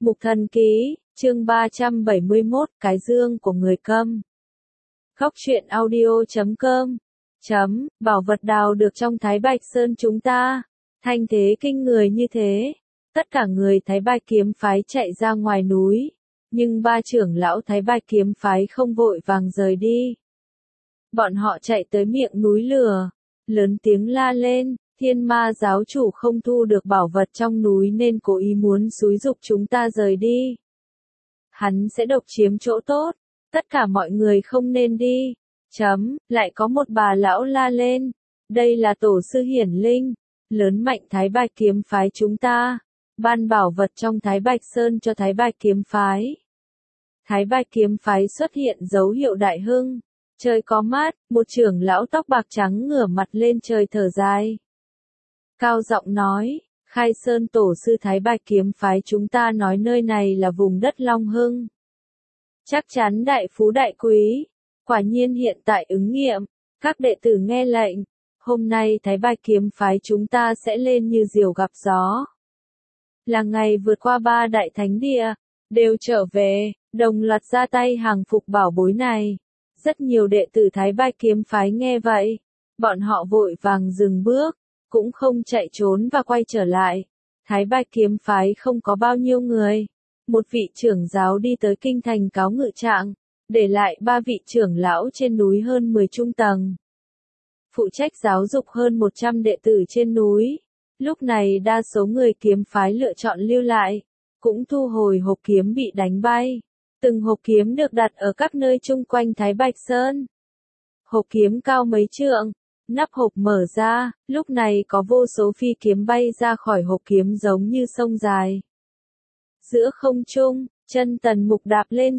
Mục Thần Ký, chương 371, Cái Dương của người câm. Góc truyện audio.com. Bảo vật đào được trong Thái Bạch Sơn chúng ta. Thanh thế kinh người như thế. Tất cả người Thái Bạch kiếm phái chạy ra ngoài núi. Nhưng ba trưởng lão Thái Bạch kiếm phái không vội vàng rời đi. Bọn họ chạy tới miệng núi lửa. Lớn tiếng la lên. Thiên Ma giáo chủ không thu được bảo vật trong núi nên cố ý muốn xúi giục chúng ta rời đi. Hắn sẽ độc chiếm chỗ tốt, tất cả mọi người không nên đi. Lại có một bà lão la lên, đây là tổ sư hiển linh, lớn mạnh Thái Bạch kiếm phái chúng ta, ban bảo vật trong Thái Bạch Sơn cho Thái Bạch kiếm phái. Thái Bạch kiếm phái xuất hiện dấu hiệu đại hưng, trời có mát, một trưởng lão tóc bạc trắng ngửa mặt lên trời thở dài. Cao giọng nói, Khai Sơn tổ sư Thái Bạch kiếm phái chúng ta nói nơi này là vùng đất Long Hưng. Chắc chắn đại phú đại quý, quả nhiên hiện tại ứng nghiệm, các đệ tử nghe lệnh, hôm nay Thái Bạch kiếm phái chúng ta sẽ lên như diều gặp gió. Là ngày vượt qua ba đại thánh địa, đều trở về, đồng loạt ra tay hàng phục bảo bối này. Rất nhiều đệ tử Thái Bạch kiếm phái nghe vậy, bọn họ vội vàng dừng bước. Cũng không chạy trốn và quay trở lại. Thái Bạch kiếm phái không có bao nhiêu người. Một vị trưởng giáo đi tới kinh thành cáo ngự trạng, để lại ba vị trưởng lão trên núi hơn 10 trung tầng. Phụ trách giáo dục hơn 100 đệ tử trên núi. Lúc này đa số người kiếm phái lựa chọn lưu lại, cũng thu hồi hộp kiếm bị đánh bay. Từng hộp kiếm được đặt ở các nơi chung quanh Thái Bạch Sơn. Hộp kiếm cao mấy trượng. Nắp hộp mở ra, lúc này có vô số phi kiếm bay ra khỏi hộp kiếm giống như sông dài. Giữa không trung, chân Tần Mục đạp lên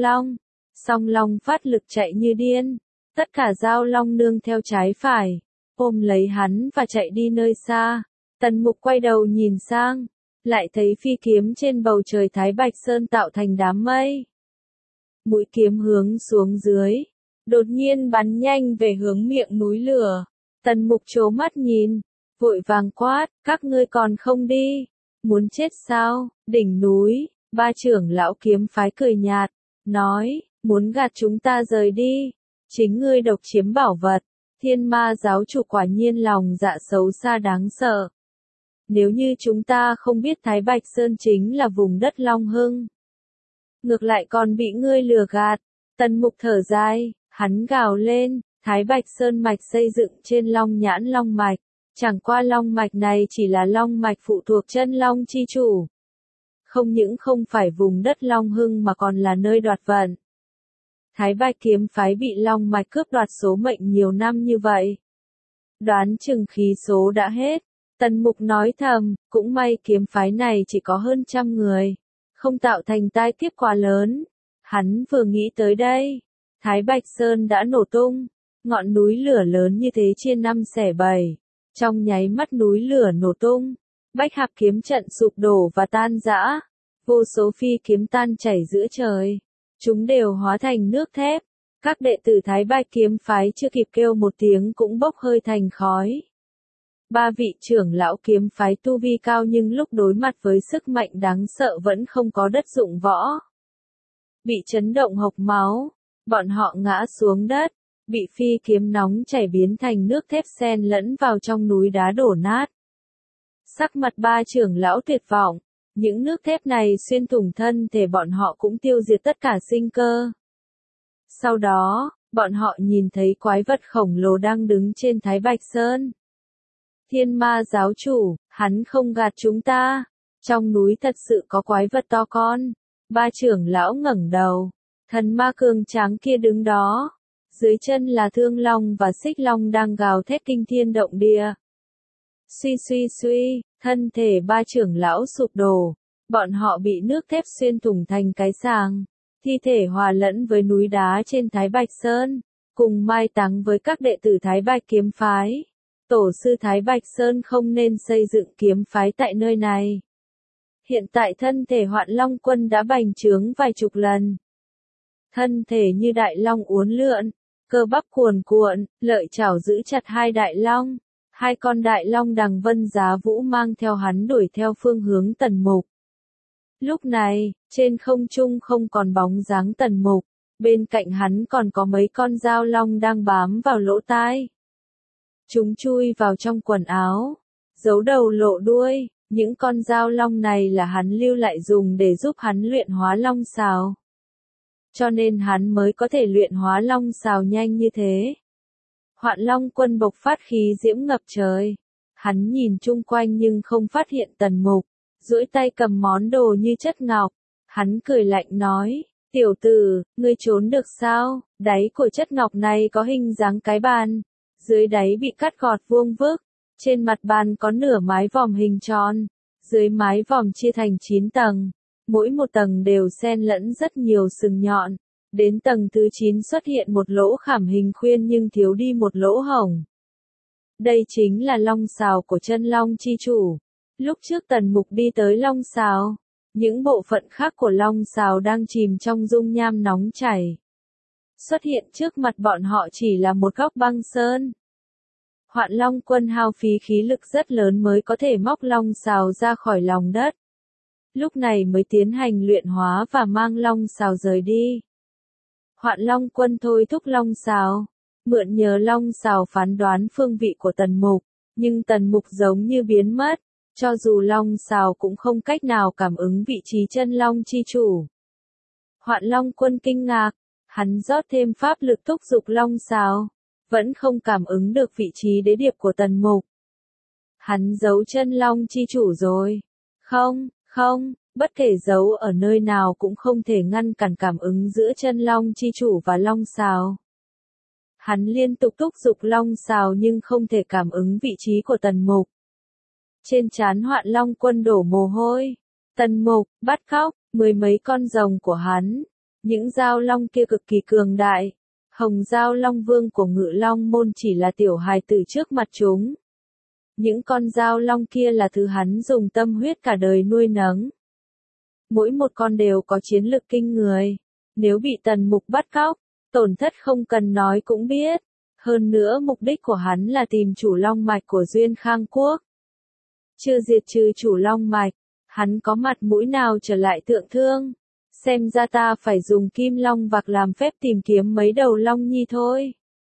song long phát lực chạy như điên. Tất cả giao long nương theo trái phải, ôm lấy hắn và chạy đi nơi xa. Tần Mục quay đầu nhìn sang, lại thấy phi kiếm trên bầu trời Thái Bạch Sơn tạo thành đám mây. Mũi kiếm hướng xuống dưới. Đột nhiên bắn nhanh về hướng miệng núi lửa. Tần Mục trố mắt nhìn, vội vàng quát, các ngươi còn không đi, muốn chết sao? Đỉnh núi, ba trưởng lão kiếm phái cười nhạt, nói, muốn gạt chúng ta rời đi, chính ngươi độc chiếm bảo vật. Thiên Ma giáo chủ quả nhiên lòng dạ xấu xa đáng sợ. Nếu như chúng ta không biết Thái Bạch Sơn chính là vùng đất Long Hưng, ngược lại còn bị ngươi lừa gạt. Tần Mục thở dài. Hắn gào lên, Thái Bạch Sơn mạch xây dựng trên Long Nhãn Long mạch, chẳng qua Long mạch này chỉ là Long mạch phụ thuộc chân Long chi chủ. Không những không phải vùng đất Long Hưng mà còn là nơi đoạt vận. Thái Bạch kiếm phái bị Long mạch cướp đoạt số mệnh nhiều năm như vậy. Đoán chừng khí số đã hết. Tần Mục nói thầm, cũng may kiếm phái này chỉ có hơn 100 người, không tạo thành tai kiếp quá lớn. Hắn vừa nghĩ tới đây. Thái Bạch Sơn đã nổ tung, ngọn núi lửa lớn như thế chia 5 xẻ 7. Trong nháy mắt núi lửa nổ tung, Bách Hạp kiếm trận sụp đổ và tan rã, vô số phi kiếm tan chảy giữa trời, chúng đều hóa thành nước thép. Các đệ tử Thái Bạch kiếm phái chưa kịp kêu một tiếng cũng bốc hơi thành khói. Ba vị trưởng lão kiếm phái tu vi cao nhưng lúc đối mặt với sức mạnh đáng sợ vẫn không có đất dụng võ. Bị chấn động hộc máu. Bọn họ ngã xuống đất, bị phi kiếm nóng chảy biến thành nước thép xen lẫn vào trong núi đá đổ nát. Sắc mặt ba trưởng lão tuyệt vọng, những nước thép này xuyên thủng thân thể bọn họ cũng tiêu diệt tất cả sinh cơ. Sau đó, bọn họ nhìn thấy quái vật khổng lồ đang đứng trên Thái Bạch Sơn. Thiên Ma giáo chủ, hắn không gạt chúng ta, trong núi thật sự có quái vật to con. Ba trưởng lão ngẩng đầu. Thần ma cường tráng kia đứng đó, dưới chân là Thương Long và Xích Long đang gào thét kinh thiên động địa. Suy, thân thể ba trưởng lão sụp đổ, bọn họ bị nước thép xuyên thủng thành cái sàng, thi thể hòa lẫn với núi đá trên Thái Bạch Sơn, cùng mai táng với các đệ tử Thái Bạch kiếm phái. Tổ sư Thái Bạch Sơn không nên xây dựng kiếm phái tại nơi này. Hiện tại thân thể Hoạn Long Quân đã bành trướng vài chục lần. Thân thể như đại long uốn lượn, cơ bắp cuồn cuộn, lợi chảo giữ chặt hai đại long. Hai con đại long đằng vân giá vũ mang theo hắn đuổi theo phương hướng Tần Mục. Lúc này, trên không trung không còn bóng dáng Tần Mục, bên cạnh hắn còn có mấy con dao long đang bám vào lỗ tai. Chúng chui vào trong quần áo, giấu đầu lộ đuôi, những con dao long này là hắn lưu lại dùng để giúp hắn luyện hóa long sào. Cho nên hắn mới có thể luyện hóa long sào nhanh như thế. Hoạn Long Quân bộc phát khí diễm ngập trời. Hắn nhìn chung quanh nhưng không phát hiện Tần Mục, duỗi tay cầm món đồ như chất ngọc. Hắn cười lạnh nói, tiểu tử, ngươi trốn được sao? Đáy của chất ngọc này có hình dáng cái bàn, dưới đáy bị cắt gọt vuông vức, trên mặt bàn có nửa mái vòm hình tròn, dưới mái vòm chia thành 9 tầng, mỗi một tầng đều xen lẫn rất nhiều sừng nhọn. Đến tầng thứ 9 xuất hiện một lỗ khảm hình khuyên nhưng thiếu đi một lỗ hổng. Đây chính là long sào của chân long chi chủ. Lúc trước Tần Mục đi tới long sào, những bộ phận khác của long sào đang chìm trong dung nham nóng chảy. Xuất hiện trước mặt bọn họ chỉ là một góc băng sơn. Hoạn Long Quân hao phí khí lực rất lớn mới có thể móc long sào ra khỏi lòng đất. Lúc này mới tiến hành luyện hóa và mang long sào rời đi. Hoạn Long Quân thôi thúc long sào, mượn nhờ long sào phán đoán phương vị của Tần Mục, nhưng Tần Mục giống như biến mất, cho dù long sào cũng không cách nào cảm ứng vị trí chân long chi chủ. Hoạn Long Quân kinh ngạc, hắn rót thêm pháp lực thúc giục long sào, vẫn không cảm ứng được vị trí đế điệp của Tần Mục. Hắn giấu chân long chi chủ rồi. Không, bất kể giấu ở nơi nào cũng không thể ngăn cản cảm ứng giữa chân long chi chủ và long sào. Hắn liên tục thúc giục long sào nhưng không thể cảm ứng vị trí của Tần Mục. Trên trán Hoạn Long Quân đổ mồ hôi. Tần Mục, bắt cóc, 10 mấy con rồng của hắn. Những dao long kia cực kỳ cường đại. Hồng Dao Long Vương của Ngự Long Môn chỉ là tiểu hài tử trước mặt chúng. Những con dao long kia là thứ hắn dùng tâm huyết cả đời nuôi nấng. Mỗi một con đều có chiến lực kinh người. Nếu bị Tần Mục bắt cóc, tổn thất không cần nói cũng biết. Hơn nữa mục đích của hắn là tìm chủ long mạch của Duyên Khang Quốc. Chưa diệt trừ chủ long mạch, hắn có mặt mũi nào trở lại Thượng Thương. Xem ra ta phải dùng kim long vạc làm phép tìm kiếm mấy đầu long nhi thôi.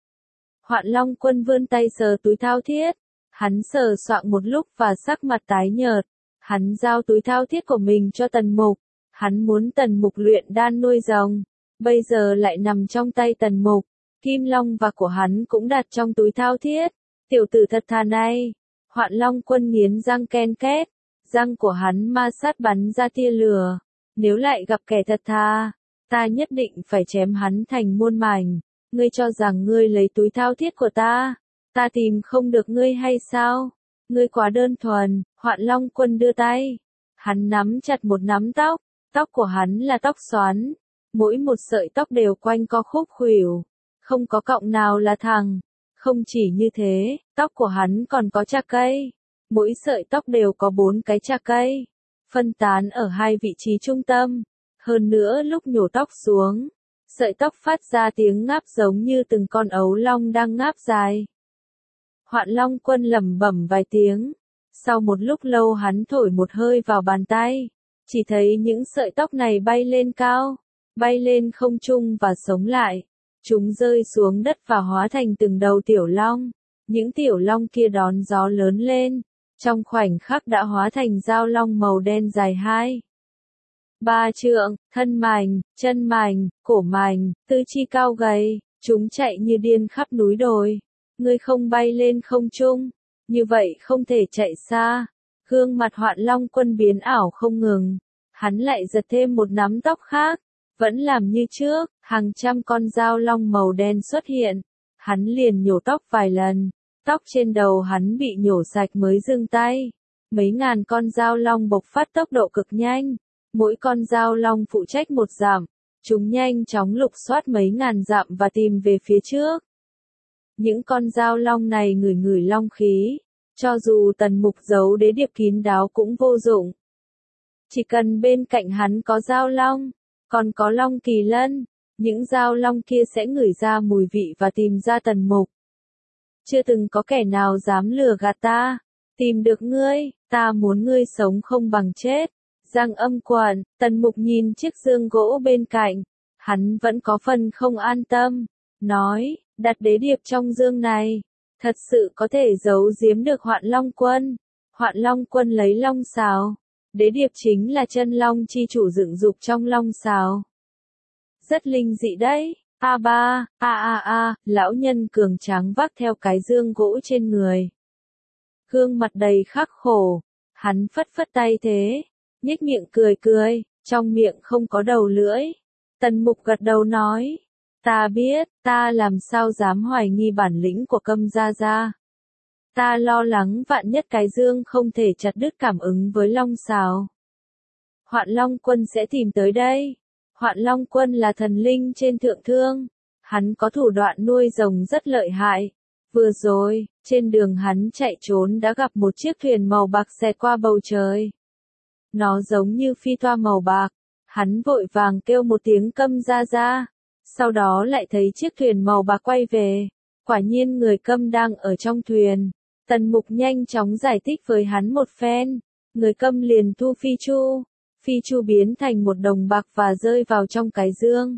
Hoạn Long Quân vươn tay sờ túi thao thiết. Hắn sờ soạng một lúc và sắc mặt tái nhợt. Hắn giao túi thao thiết của mình cho Tần Mục. Hắn muốn Tần Mục luyện đan nuôi rồng. Bây giờ lại nằm trong tay Tần Mục. Kim long vạc của hắn cũng đặt trong túi thao thiết. Tiểu tử thật thà này. Hoạn Long Quân nghiến răng ken két. Răng của hắn ma sát bắn ra tia lửa. Nếu lại gặp kẻ thật thà, ta nhất định phải chém hắn thành muôn mảnh. Ngươi cho rằng ngươi lấy túi thao thiết của ta tìm không được ngươi hay sao? Ngươi quá đơn thuần. Hoạn Long Quân đưa tay. Hắn nắm chặt một nắm tóc. Tóc của hắn là tóc xoắn. Mỗi một sợi tóc đều quanh co khúc khuỷu. Không có cọng nào là thẳng. Không chỉ như thế, tóc của hắn còn có chạc cây. Mỗi sợi tóc đều có 4 cái chạc cây. Phân tán ở 2 vị trí trung tâm. Hơn nữa lúc nhổ tóc xuống, sợi tóc phát ra tiếng ngáp giống như từng con ấu long đang ngáp dài. Hoạn Long Quân lẩm bẩm vài tiếng. Sau một lúc lâu hắn thổi một hơi vào bàn tay. Chỉ thấy những sợi tóc này bay lên cao, bay lên không trung và sống lại. Chúng rơi xuống đất và hóa thành từng đầu tiểu long. Những tiểu long kia đón gió lớn lên. Trong khoảnh khắc đã hóa thành dao long màu đen dài 2-3 trượng, thân mảnh, chân mảnh, cổ mảnh, tư chi cao gầy. Chúng chạy như điên khắp núi đồi. Ngươi không bay lên không trung, như vậy không thể chạy xa. Gương mặt Hoạn Long Quân biến ảo không ngừng. Hắn lại giật thêm một nắm tóc khác. Vẫn làm như trước, hàng trăm con dao long màu đen xuất hiện. Hắn liền nhổ tóc vài lần. Tóc trên đầu hắn bị nhổ sạch mới dừng tay. Mấy ngàn con dao long bộc phát tốc độ cực nhanh. Mỗi con dao long phụ trách một dặm. Chúng nhanh chóng lục soát mấy ngàn dặm và tìm về phía trước. Những con dao long này ngửi ngửi long khí. Cho dù Tần Mục giấu đế điệp kín đáo cũng vô dụng. Chỉ cần bên cạnh hắn có dao long, còn có long kỳ lân, những dao long kia sẽ ngửi ra mùi vị và tìm ra Tần Mục. Chưa từng có kẻ nào dám lừa gạt ta. Tìm được ngươi, ta muốn ngươi sống không bằng chết. Giang Âm Quận, Tần Mục nhìn chiếc dương gỗ bên cạnh, hắn vẫn có phần không an tâm, nói, đặt đế điệp trong dương này, thật sự có thể giấu giếm được Hoạn Long Quân. Hoạn Long Quân lấy long sào, đế điệp chính là chân long chi chủ dựng dục trong long sào. Rất linh dị đấy. Lão nhân cường tráng vác theo cái dương gỗ trên người. Gương mặt đầy khắc khổ, hắn phất phất tay thế, nhếch miệng cười cười, trong miệng không có đầu lưỡi. Tần Mục gật đầu nói, ta biết, ta làm sao dám hoài nghi bản lĩnh của Câm gia gia. Ta lo lắng vạn nhất cái dương không thể chặt đứt cảm ứng với long sào. Hoạn Long Quân sẽ tìm tới đây. Hoạn Long Quân là thần linh trên thượng thương. Hắn có thủ đoạn nuôi rồng rất lợi hại. Vừa rồi, trên đường hắn chạy trốn đã gặp một chiếc thuyền màu bạc xẹt qua bầu trời. Nó giống như phi toa màu bạc. Hắn vội vàng kêu một tiếng Câm gia gia. Sau đó lại thấy chiếc thuyền màu bạc quay về. Quả nhiên người Câm đang ở trong thuyền. Tần Mục nhanh chóng giải thích với hắn một phen. Người Câm liền thu phi chu. Phi chu biến thành một đồng bạc và rơi vào trong cái dương.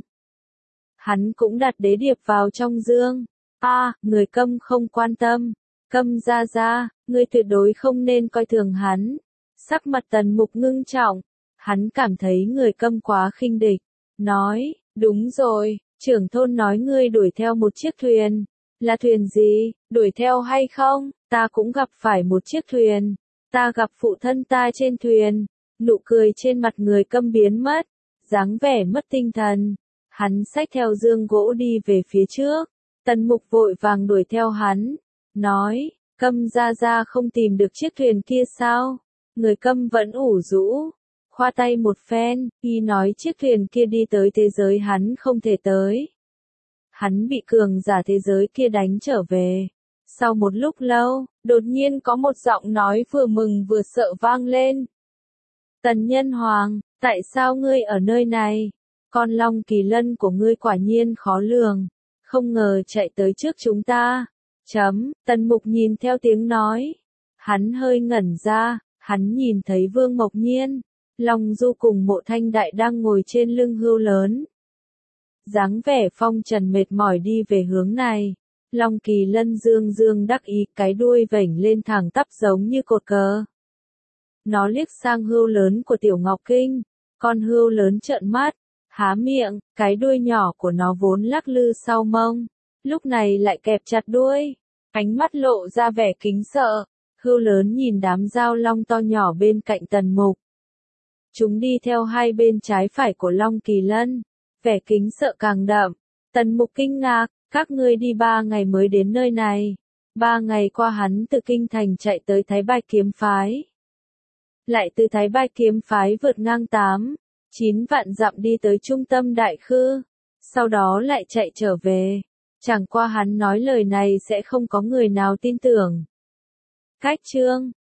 Hắn cũng đặt đế điệp vào trong dương. Người Câm không quan tâm. Câm gia gia, ngươi tuyệt đối không nên coi thường hắn. Sắc mặt Tần Mục ngưng trọng. Hắn cảm thấy người Câm quá khinh địch. Nói, đúng rồi, trưởng thôn nói ngươi đuổi theo một chiếc thuyền. Là thuyền gì, đuổi theo hay không? Ta cũng gặp phải một chiếc thuyền. Ta gặp phụ thân ta trên thuyền. Nụ cười trên mặt người Câm biến mất. Dáng vẻ mất tinh thần. Hắn xách theo dương gỗ đi về phía trước. Tần Mục vội vàng đuổi theo hắn. Nói, Câm gia gia không tìm được chiếc thuyền kia sao? Người Câm vẫn ủ rũ. Khoa tay một phen, y nói chiếc thuyền kia đi tới thế giới hắn không thể tới. Hắn bị cường giả thế giới kia đánh trở về. Sau một lúc lâu, đột nhiên có một giọng nói vừa mừng vừa sợ vang lên. Tần Nhân Hoàng, tại sao ngươi ở nơi này? Con long kỳ lân của ngươi quả nhiên khó lường. Không ngờ chạy tới trước chúng ta. Tần Mục nhìn theo tiếng nói. Hắn hơi ngẩn ra, hắn nhìn thấy Vương Mộc Nhiên. Long Du cùng Mộ Thanh Đại đang ngồi trên lưng hươu lớn. Dáng vẻ phong trần mệt mỏi đi về hướng này. Long kỳ lân dương dương đắc ý, cái đuôi vểnh lên thẳng tắp giống như cột cờ. Nó liếc sang hươu lớn của Tiểu Ngọc Kinh. Con hươu lớn trợn mắt, há miệng, cái đuôi nhỏ của nó vốn lắc lư sau mông. Lúc này lại kẹp chặt đuôi. Ánh mắt lộ ra vẻ kính sợ. Hươu lớn nhìn đám dao long to nhỏ bên cạnh Tần Mục. Chúng đi theo hai bên trái phải của Long Kỳ Lân. Vẻ kính sợ càng đậm. Tần Mục kinh ngạc, các ngươi đi 3 ngày mới đến nơi này. 3 ngày qua hắn từ Kinh Thành chạy tới Thái Bạch Kiếm Phái. Lại từ Thái Bạch Kiếm Phái vượt ngang 9 vạn dặm đi tới trung tâm Đại Khư. Sau đó lại chạy trở về. Chẳng qua hắn nói lời này sẽ không có người nào tin tưởng. Cách chương